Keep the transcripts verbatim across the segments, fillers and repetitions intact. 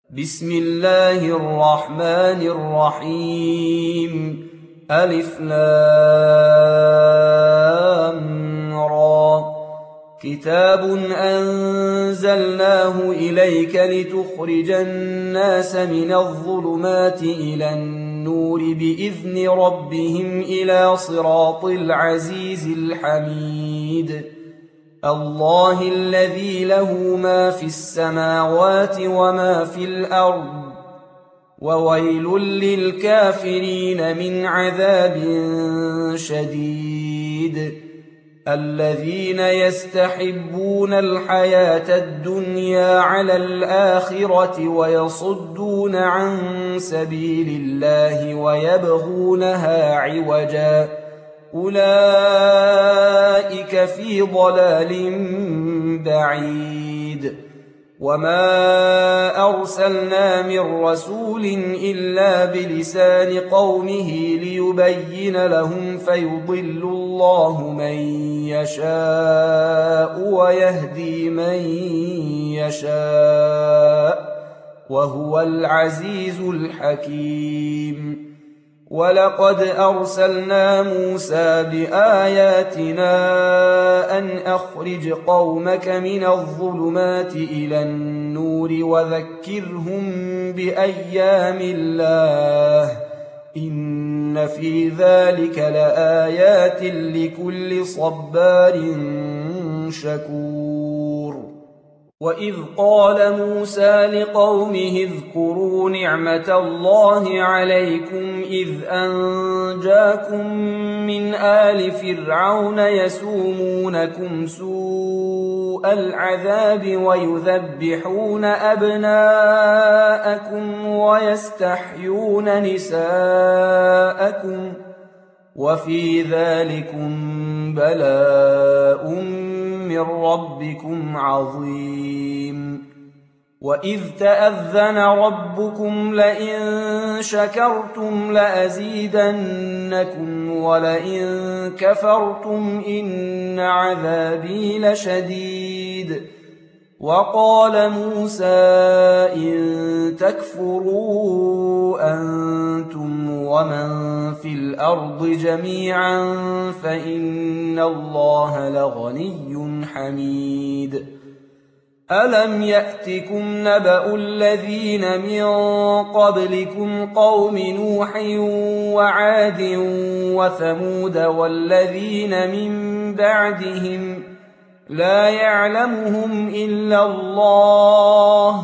بسم الله الرحمن الرحيم. ألف لام را. كتاب أنزلناه إليك لتخرج الناس من الظلمات إلى النور بإذن ربهم إلى صراط العزيز الحميد. الله الذي له ما في السماوات وما في الأرض، وويل للكافرين من عذاب شديد. الذين يستحبون الحياة الدنيا على الآخرة ويصدون عن سبيل الله ويبغونها عوجا، أولئك في ضلال بعيد. وما أرسلنا من رسول إلا بلسان قومه ليبين لهم فيضل الله من يشاء ويهدي من يشاء، وهو العزيز الحكيم. ولقد أرسلنا موسى بآياتنا أن أخرج قومك من الظلمات إلى النور وذكرهم بأيام الله، إن في ذلك لآيات لكل صبار شكور. وإذ قال موسى لقومه اذكروا نعمة الله عليكم إذ أنجاكم من آل فرعون يسومونكم سوء العذاب ويذبحون أبناءكم ويستحيون نساءكم، وفي ذلكم بلاء من ربكم عظيم. وإذ تأذن ربكم لئن شكرتم لأزيدنكم ولئن كفرتم إن عذابي لشديد. وقال موسى إن تكفروا أنتم ومن في الأرض جميعا فإن الله لغني حميد. ألم يأتكم نبأ الذين من قبلكم قوم نوح وعاد وثمود والذين من بعدهم لا يعلمهم إلا الله،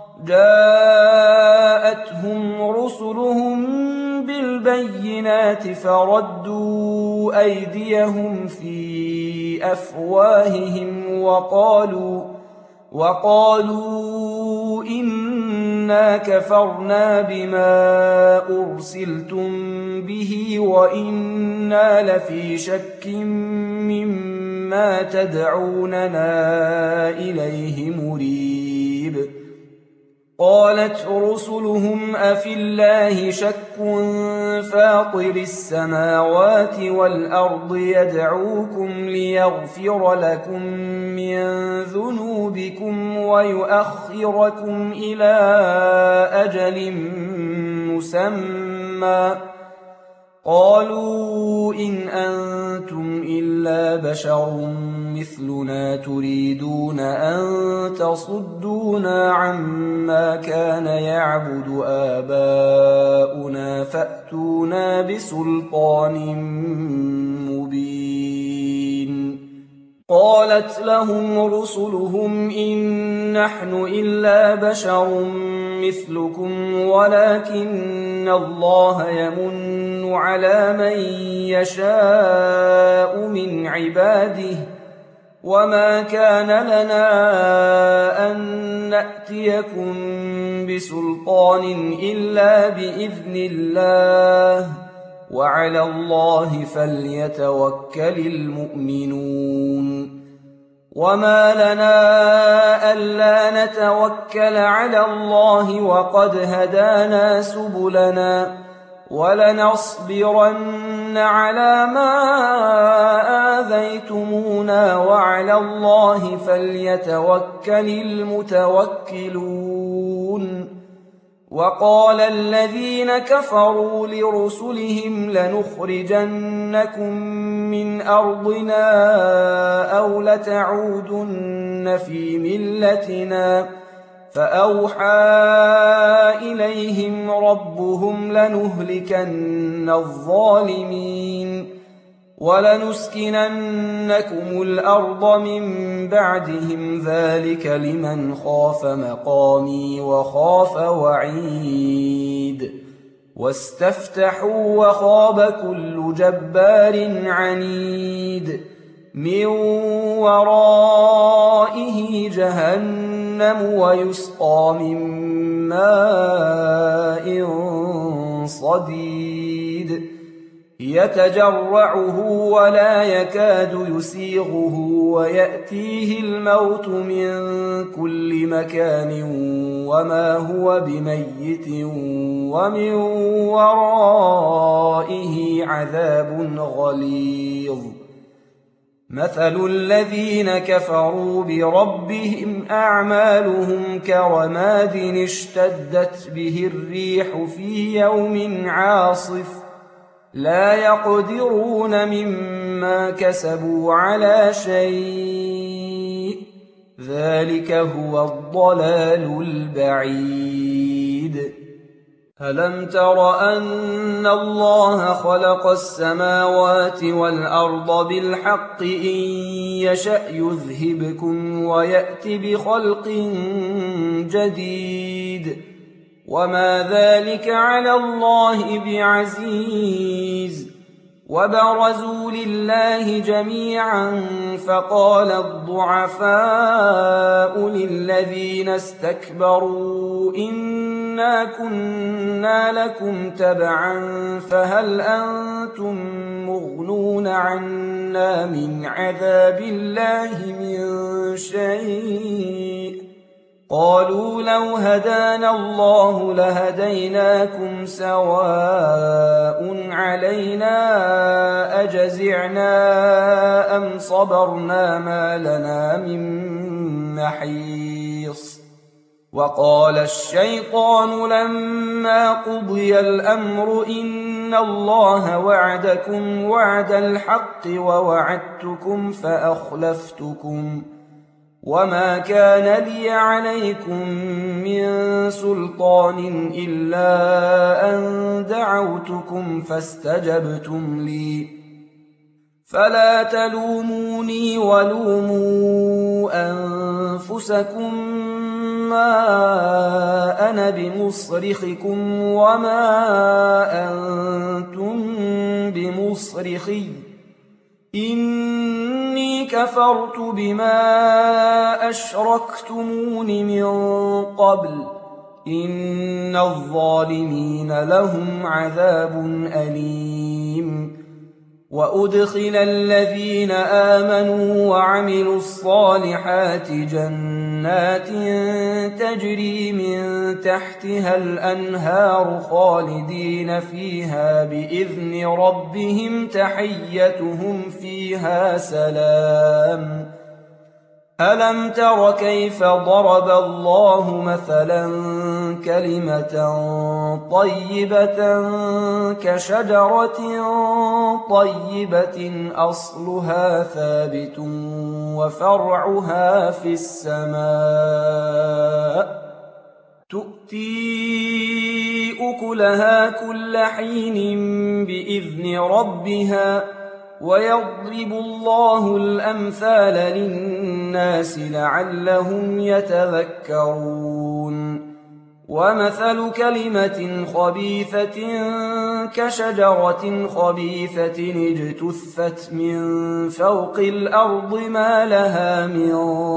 جاءتهم رسلهم بالبينات فردوا أيديهم في أفواههم وقالوا وقالوا إنا كفرنا بما أرسلتم به وإنا لفي شك مما تدعوننا إليه مريب. قالت رسلهم أفي الله شك فاطر السماوات والأرض يدعوكم ليغفر لكم من ذنوبكم ويؤخركم إلى أجل مسمى، قالوا إن أنتم إلا بشر مثلنا تريدون أن تصدونا عما كان يعبد آباؤنا فأتونا بسلطان مبين. قالت لهم رسلهم إن نحن إلا بشر مثلكم ولكن الله يمن على من يشاء من عباده، وما كان لنا أن نأتيكم بسلطان إلا بإذن الله، وعلى الله فليتوكل المؤمنون. وما لنا ألا نتوكل على الله وقد هدانا سبلنا ولنصبرن على ما آذيتمونا وعلى الله فليتوكل المتوكلون. وقال الذين كفروا لرسلهم لنخرجنكم من أرضنا أو لتعودن في ملتنا فأوحى إليهم ربهم لنهلكن الظالمين ولنسكننكم الأرض من بعدهم ذلك لمن خاف مقامي وخاف وعيد واستفتحوا وخاب كل جبار عنيد من ورائه جهنم ويسقى من ماء صديد يتجرعه ولا يكاد يسيغه ويأتيه الموت من كل مكان وما هو بميت ومن ورائه عذاب غليظ مثل الذين كفروا بربهم أعمالهم كرماد اشتدت به الريح في يوم عاصف لا يقدرون مما كسبوا على شيء ذلك هو الضلال البعيد ألم تر أن الله خلق السماوات والأرض بالحق إن يشأ يذهبكم ويأت بخلق جديد وما ذلك على الله بعزيز وبرزوا لله جميعا فقال الضعفاء للذين استكبروا إنا كنا لكم تبعا فهل أنتم مغنون عنا من عذاب الله من شيء قالوا لو هدانا الله لهديناكم سواء علينا أجزعنا أم صبرنا ما لنا من محيص وقال الشيطان لما قضي الأمر إن الله وعدكم وعد الحق ووعدتكم فأخلفتكم وما كان لي عليكم من سلطان إلا أن دعوتكم فاستجبتم لي فلا تلوموني ولوموا أنفسكم ما أنا بمصرخكم وما أنتم بمصرخي إني كفرت بما أشركتمون من قبل إن الظالمين لهم عذاب أليم وأدخل الذين آمنوا وعملوا الصالحات جنات تجري من تحتها الأنهار خالدين فيها بإذن ربهم تحيتهم فيها سلام ألم تر كيف ضرب الله مثلا كلمة طيبة كشجرة طيبة أصلها ثابت وفرعها في السماء تؤتي أكلها كل حين بإذن ربها ويضرب الله الأمثال للناس لعلهم يتذكرون ومثل كلمة خبيثة كشجرة خبيثة اجتثت من فوق الأرض ما لها من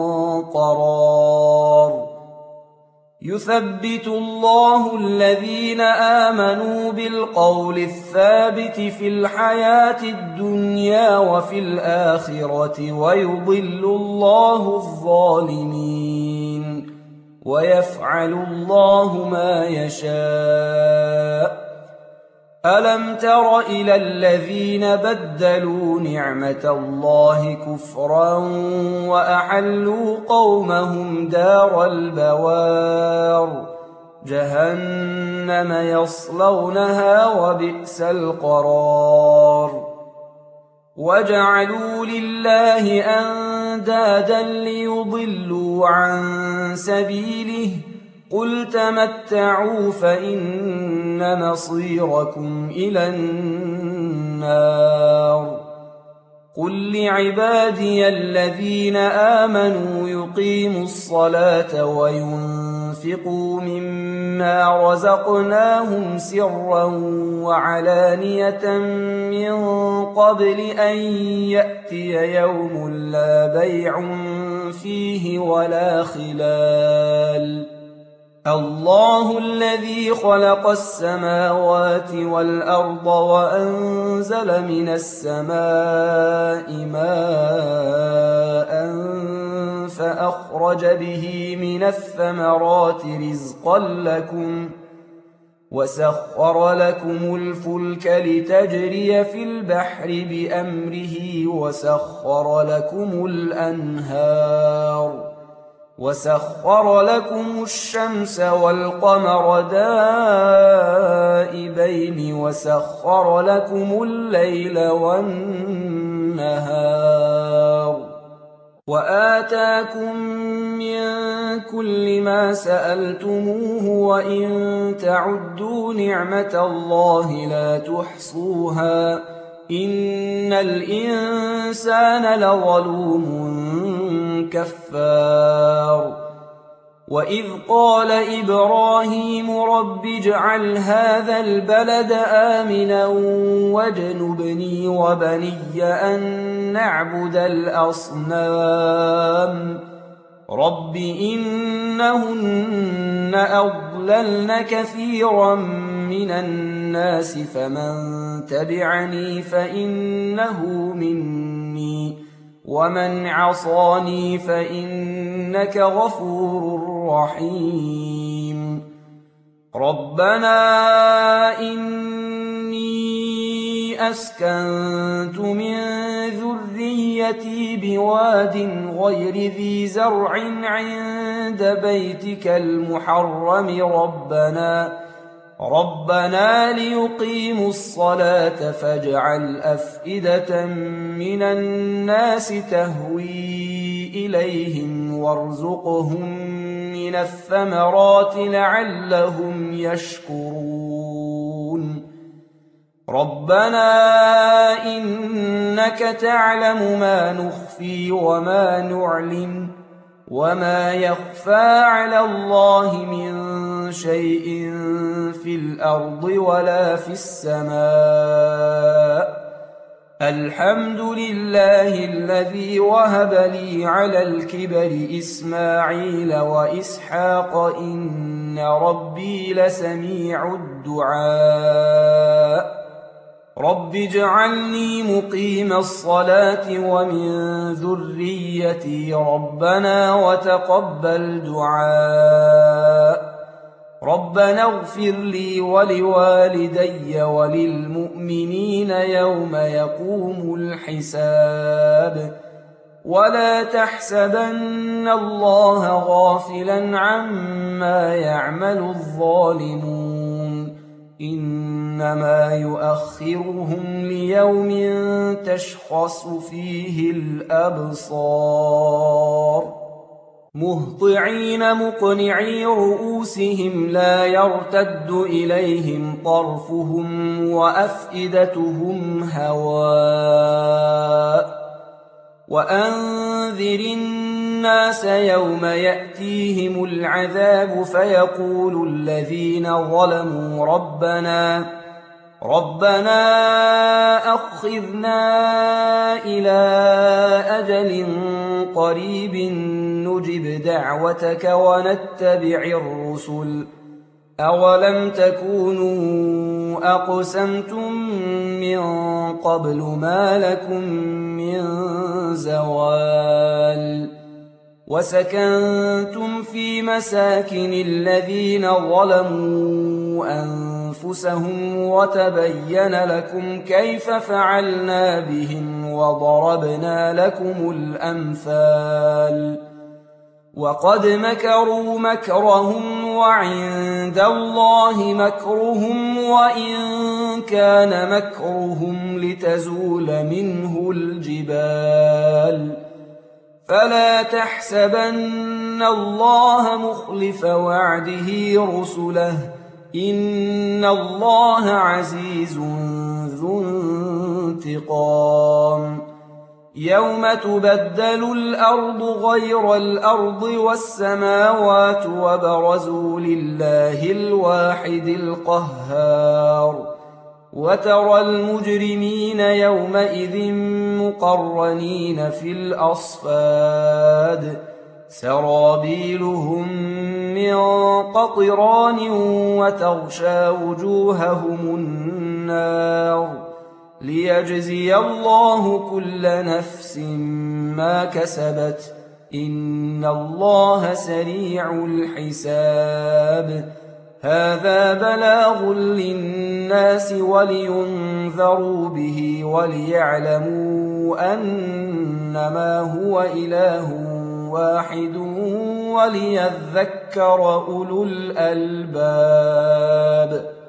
قرار يثبت الله الذين آمنوا بالقول الثابت في الحياة الدنيا وفي الآخرة ويضل الله الظالمين ويفعل الله ما يشاء ألم تر إلى الذين بدلوا نعمة الله كفرا وأحلوا قومهم دار البوار جهنم يصلونها وبئس القرار وجعلوا لله أندادا ليضلوا عن سبيله قل تمتعوا فإن مصيركم إلى النار قل لعبادي الذين آمنوا يقيموا الصلاة وينفقوا مما رزقناهم سرا وعلانية من قبل أن يأتي يوم لا بيع فيه ولا خلال الله الذي خلق السماوات والأرض وأنزل من السماء ماء فأخرج به من الثمرات رزقا لكم وسخر لكم الفلك لتجري في البحر بأمره وسخر لكم الأنهار وسخر لكم الشمس والقمر دائبين وسخر لكم الليل والنهار وآتاكم من كل ما سألتموه وإن تعدوا نعمة الله لا تحصوها إن الإنسان لظلوم كفار وإذ قال إبراهيم رب اجعل هذا البلد آمنا واجنبني وبني أن نعبد الأصنام رب إنهن أضللن كثيرا من الناس فمن تبعني فإنه مني ومن عصاني فإنك غفور رحيم ربنا إني أسكنت من ذريتي بواد غير ذي زرع عند بيتك المحرم ربنا ربنا ليقيموا الصلاة فاجعل أفئدة من الناس تهوي إليهم وارزقهم من الثمرات لعلهم يشكرون ربنا إنك تعلم ما نخفي وما نعلن وما يخفى على الله من شيء في الأرض ولا في السماء الحمد لله الذي وهب لي على الكبر إسماعيل وإسحاق إن ربي لسميع الدعاء رب اجعلني مقيم الصلاة ومن ذريتي ربنا وتقبل دعاء ربنا اغفر لي ولوالدي وللمؤمنين يوم يقوم الحساب ولا تحسبن الله غافلا عما يعمل الظالمون إنما يؤخرهم ليوم تشخص فيه الأبصار مهطعين مقنعي رؤوسهم لا يرتد إليهم طرفهم وأفئدتهم هواء وأنذر الناس يوم يأتيهم العذاب فيقول الذين ظلموا ربنا ربنا أخذنا إلى أجل قريب نجب دعوتك ونتبع الرسل أولم تكونوا أقسمتم من قبل ما لكم من زوال وسكنتم في مساكن الذين ظلموا أنفسهم وتبين لكم كيف فعلنا بهم وضربنا لكم الأمثال وقد مكروا مكرهم وعند الله مكرهم وإن كان مكرهم لتزول منه الجبال فلا تحسبن الله مخلف وعده رسله إن الله عزيز ذو انتقام يوم تبدل الأرض غير الأرض والسماوات وبرزوا لله الواحد القهار وترى المجرمين يومئذ مقرنين في الأصفاد سرابيلهم من قطران وتغشى وجوههم النار ليجزي الله كل نفس ما كسبت إن الله سريع الحساب هذا بلاغ للناس ولينذروا به وليعلموا أنما هو إله واحد وليذكر أولو الألباب.